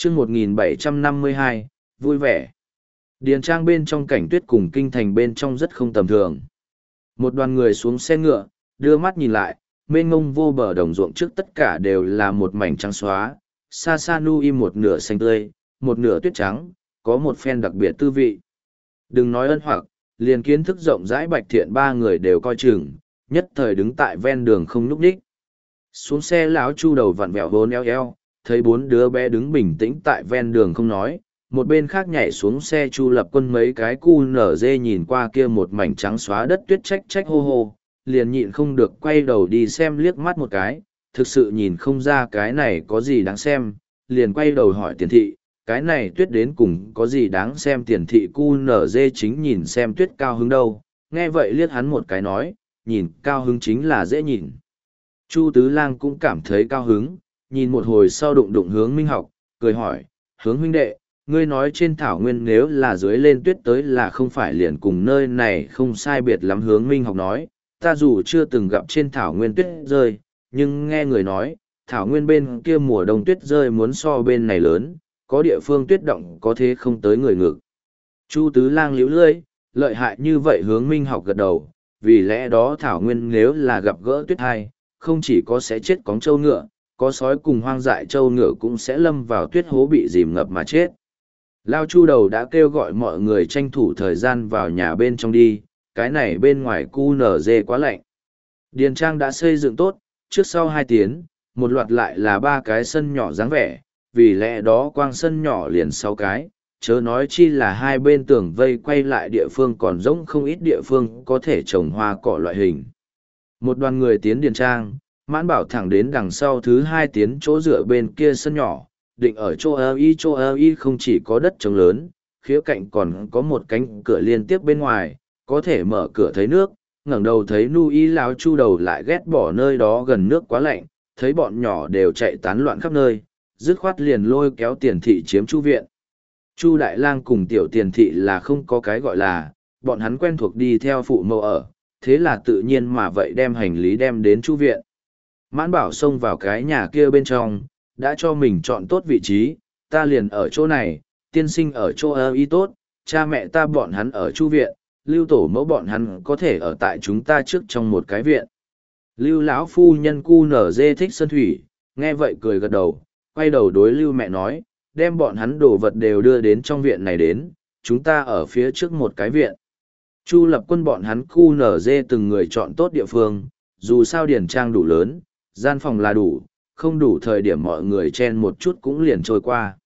chương 1752, vui vẻ. Điền trang bên trong cảnh tuyết cùng kinh thành bên trong rất không tầm thường. Một đoàn người xuống xe ngựa, đưa mắt nhìn lại, mênh mông vô bờ đồng ruộng trước tất cả đều là một mảnh trắng xóa, xa xa nu im một nửa xanh tươi, một nửa tuyết trắng, có một phen đặc biệt tư vị. Đừng nói ân hoặc, liền kiến thức rộng rãi Bạch Thiện ba người đều coi chừng, nhất thời đứng tại ven đường không nhúc nhích. Xuống xe lão Chu đầu vặn vẹo hôn eo eo, thấy bốn đứa bé đứng bình tĩnh tại ven đường không nói, một bên khác nhảy xuống xe Chu Lập Quân mấy cái cu nở dê nhìn qua kia một mảnh trắng xóa đất tuyết trách trách hô hô, liền nhịn không được quay đầu đi xem liếc mắt một cái, thực sự nhìn không ra cái này có gì đáng xem, liền quay đầu hỏi Tiền thị, cái này tuyết đến cùng có gì đáng xem. Tiền thị cu nở dê chính nhìn xem tuyết cao hứng đâu, nghe vậy liếc hắn một cái nói, nhìn cao hứng chính là dễ nhìn. Chu Tứ Lang cũng cảm thấy cao hứng, nhìn một hồi sau đụng đụng Hướng Minh Học, cười hỏi, Hướng huynh đệ, ngươi nói trên thảo nguyên nếu là dưới lên tuyết tới là không phải liền cùng nơi này không sai biệt lắm. Hướng Minh Học nói, ta dù chưa từng gặp trên thảo nguyên tuyết rơi, nhưng nghe người nói, thảo nguyên bên kia mùa đông tuyết rơi muốn so bên này lớn, có địa phương tuyết động có thế không tới người ngực. Chu Tứ Lang liễu lưỡi, lợi hại như vậy. Hướng Minh Học gật đầu, vì lẽ đó thảo nguyên nếu là gặp gỡ tuyết hai, không chỉ có sẽ chết cóng trâu ngựa, có sói cùng hoang dại trâu ngựa cũng sẽ lâm vào tuyết hố bị dìm ngập mà chết. Lao Chu đầu đã kêu gọi mọi người tranh thủ thời gian vào nhà bên trong đi, cái này bên ngoài cu nở dê quá lạnh. Điền trang đã xây dựng tốt, trước sau 2 tiếng, một loạt lại là 3 cái sân nhỏ dáng vẻ, vì lẽ đó quang sân nhỏ liền 6 cái, chớ nói chi là hai bên tường vây quay lại địa phương còn rỗng không ít địa phương có thể trồng hoa cỏ loại hình. Một đoàn người tiến điền trang, Mãn Bảo thẳng đến đằng sau thứ 2 tiến chỗ dựa bên kia sân nhỏ, định ở chỗ ơ y không chỉ có đất trống lớn, khía cạnh còn có một cánh cửa liên tiếp bên ngoài, có thể mở cửa thấy nước. Ngẩng đầu thấy Nu Y lão Chu đầu lại ghét bỏ nơi đó gần nước quá lạnh, thấy bọn nhỏ đều chạy tán loạn khắp nơi, dứt khoát liền lôi kéo Tiền thị chiếm Chu viện. Chu Đại Lang cùng tiểu Tiền thị là không có cái gọi là, bọn hắn quen thuộc đi theo phụ mẫu ở, thế là tự nhiên mà vậy đem hành lý đem đến Chu viện. Mãn Bảo xông vào cái nhà kia bên trong, đã cho mình chọn tốt vị trí, ta liền ở chỗ này, tiên sinh ở chỗ ơ y tốt, cha mẹ ta bọn hắn ở Chu viện, Lưu tổ mẫu bọn hắn có thể ở tại chúng ta trước trong một cái viện. Lưu lão phu nhân cu nở dê thích sơn thủy, nghe vậy cười gật đầu, quay đầu đối Lưu mẹ nói, đem bọn hắn đồ vật đều đưa đến trong viện này đến, chúng ta ở phía trước một cái viện. Chu Lập Quân bọn hắn cu nở dê từng người chọn tốt địa phương, dù sao điển trang đủ lớn, gian phòng là đủ, không đủ thời điểm mọi người chen một chút cũng liền trôi qua.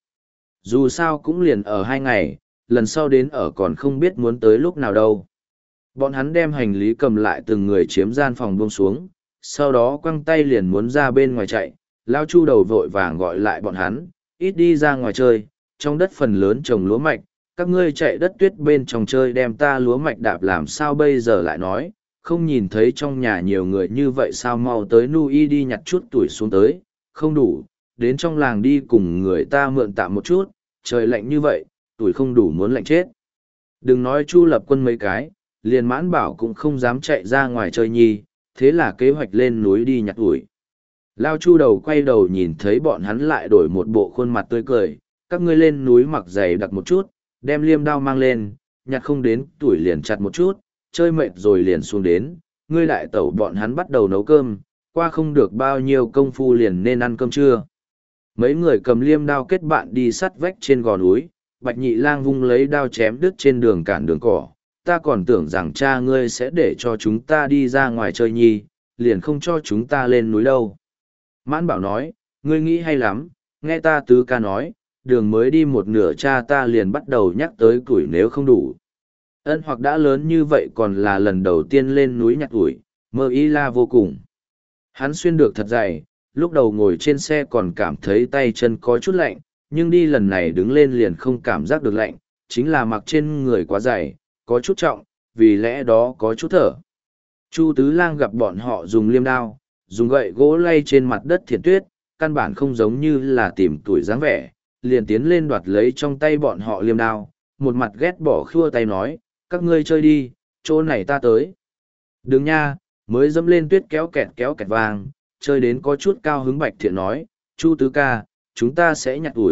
Dù sao cũng liền ở 2 ngày, lần sau đến ở còn không biết muốn tới lúc nào đâu. Bọn hắn đem hành lý cầm lại từng người chiếm gian phòng buông xuống, sau đó quăng tay liền muốn ra bên ngoài chạy. Lao Chu đầu vội vàng gọi lại bọn hắn, ít đi ra ngoài chơi, trong đất phần lớn trồng lúa mạch, các ngươi chạy đất tuyết bên trong chơi đem ta lúa mạch đạp làm sao bây giờ lại nói, không nhìn thấy trong nhà nhiều người như vậy sao mau tới Nu Y đi nhặt chút tuổi xuống tới, không đủ, đến trong làng đi cùng người ta mượn tạm một chút, trời lạnh như vậy, tuổi không đủ muốn lạnh chết. Đừng nói Chu Lập Quân mấy cái, liền Mãn Bảo cũng không dám chạy ra ngoài chơi nhi, thế là kế hoạch lên núi đi nhặt ủi. Lao Chu đầu quay đầu nhìn thấy bọn hắn lại đổi một bộ khuôn mặt tươi cười, các ngươi lên núi mặc giày đặc một chút, đem liêm đao mang lên, nhặt không đến tuổi liền chặt một chút, chơi mệt rồi liền xuống đến, ngươi đại tẩu bọn hắn bắt đầu nấu cơm, qua không được bao nhiêu công phu liền nên ăn cơm trưa. Mấy người cầm liêm đao kết bạn đi sắt vách trên gò núi, Bạch Nhị Lang vung lấy đao chém đứt trên đường cản đường cỏ, ta còn tưởng rằng cha ngươi sẽ để cho chúng ta đi ra ngoài chơi nhi, liền không cho chúng ta lên núi đâu. Mãn Bảo nói, ngươi nghĩ hay lắm, nghe ta tứ ca nói, đường mới đi một nửa cha ta liền bắt đầu nhắc tới củi nếu không đủ. Ân hoặc đã lớn như vậy còn là lần đầu tiên lên núi nhặt củi, mơ ý la vô cùng. Hắn xuyên được thật dày, lúc đầu ngồi trên xe còn cảm thấy tay chân có chút lạnh, nhưng đi lần này đứng lên liền không cảm giác được lạnh, chính là mặc trên người quá dày, có chút trọng, vì lẽ đó có chút thở. Chu Tứ Lang gặp bọn họ dùng liêm đao, dùng gậy gỗ lay trên mặt đất thiệt tuyết, căn bản không giống như là tìm tuổi dáng vẻ, liền tiến lên đoạt lấy trong tay bọn họ liêm đao, một mặt ghét bỏ khua tay nói, các ngươi chơi đi, chỗ này ta tới. Đừng nha, mới dẫm lên tuyết kéo kẹt vàng, chơi đến có chút cao hứng. Bạch Thiện nói, Chu Tứ ca, chúng ta sẽ nhặt ủi,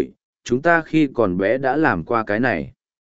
chúng ta khi còn bé đã làm qua cái này.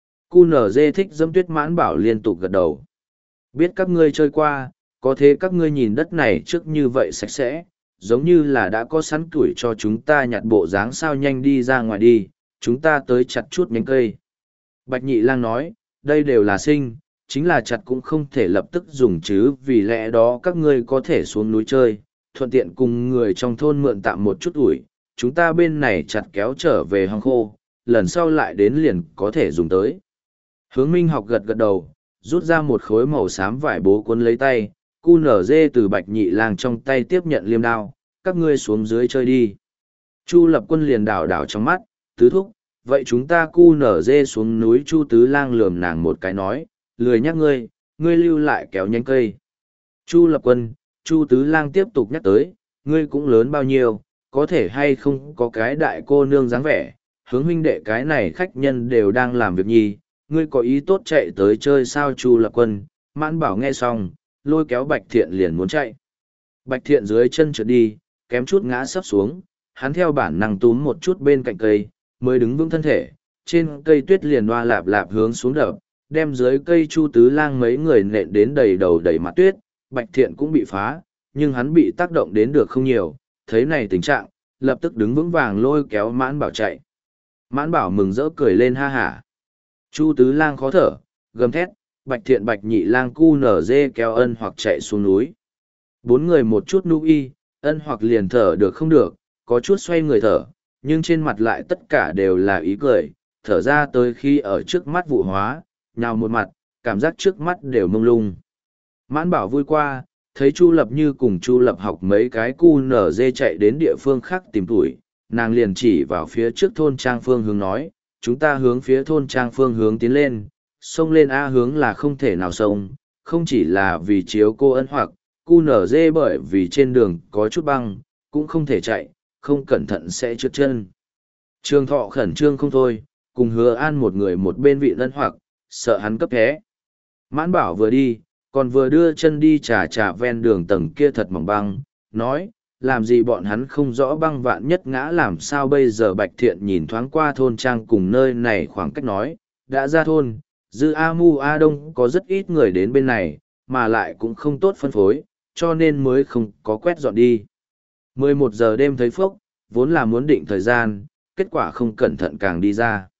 QNZ thích dẫm tuyết Mãn Bảo liên tục gật đầu. Biết các ngươi chơi qua, có thế các ngươi nhìn đất này trước như vậy sạch sẽ, giống như là đã có sẵn củi cho chúng ta nhặt bộ dáng sao nhanh đi ra ngoài đi, chúng ta tới chặt chút nhánh cây. Bạch Nhị Lang nói, đây đều là sinh, chính là chặt cũng không thể lập tức dùng chứ, vì lẽ đó các ngươi có thể xuống núi chơi, thuận tiện cùng người trong thôn mượn tạm một chút ủi, chúng ta bên này chặt kéo trở về hong khô, lần sau lại đến liền có thể dùng tới. Hướng Minh Học gật gật đầu, rút ra một khối màu xám vải bố cuốn lấy tay, QNZ từ Bạch Nhị Lang trong tay tiếp nhận liêm đao, các ngươi xuống dưới chơi đi. Chu Lập Quân liền đảo đảo trong mắt, tứ thúc, vậy chúng ta QNZ xuống núi. Chu Tứ Lang lườm nàng một cái nói, lười nhắc ngươi, ngươi lưu lại kéo nhánh cây. Chu Lập Quân, Chu Tứ Lang tiếp tục nhắc tới, ngươi cũng lớn bao nhiêu, có thể hay không có cái đại cô nương dáng vẻ, hướng huynh đệ cái này khách nhân đều đang làm việc nhi, ngươi có ý tốt chạy tới chơi sao? Chu Lập Quân, Mãn Bảo nghe xong, lôi kéo Bạch Thiện liền muốn chạy. Bạch Thiện dưới chân trượt đi, kém chút ngã sấp xuống, hắn theo bản năng túm một chút bên cạnh cây, mới đứng vững thân thể, trên cây tuyết liền loa lạp lạp hướng xuống đập, đem dưới cây Chu Tứ Lang mấy người nện đến đầy đầu đầy mặt tuyết. Bạch Thiện cũng bị phá, nhưng hắn bị tác động đến được không nhiều, thấy này tình trạng, lập tức đứng vững vàng lôi kéo Mãn Bảo chạy. Mãn Bảo mừng rỡ cười lên ha hả. Chu Tứ Lang khó thở, gầm thét, Bạch Thiện Bạch Nhị Lang QNZ kéo Ân Hoặc chạy xuống núi. Bốn người một chút nụ y, Ân Hoặc liền thở được không được, có chút xoay người thở, nhưng trên mặt lại tất cả đều là ý cười, thở ra tới khi ở trước mắt vụ hóa, nhào một mặt, cảm giác trước mắt đều mông lung. Mãn Bảo vui qua, thấy Chu Lập Như cùng Chu Lập Học mấy cái QNZ chạy đến địa phương khác tìm tuổi, nàng liền chỉ vào phía trước thôn trang phương hướng nói, chúng ta hướng phía thôn trang phương hướng tiến lên, xông lên A hướng là không thể nào xông, không chỉ là vì chiếu cô Ân Hoặc, QNZ bởi vì trên đường có chút băng, cũng không thể chạy, không cẩn thận sẽ trượt chân. Trường Thọ khẩn trương không thôi, cùng Hứa An một người một bên vị Ân Hoặc, sợ hắn cấp thế. Mãn Bảo vừa đi, còn vừa đưa chân đi trà ven đường tầng kia thật mỏng băng, nói, làm gì bọn hắn không rõ băng vạn nhất ngã làm sao bây giờ. Bạch Thiện nhìn thoáng qua thôn trang cùng nơi này khoảng cách nói, đã ra thôn, dư A Mu A Đông có rất ít người đến bên này, mà lại cũng không tốt phân phối, cho nên mới không có quét dọn đi. 11 giờ đêm thấy phốc, vốn là muốn định thời gian, kết quả không cẩn thận càng đi ra.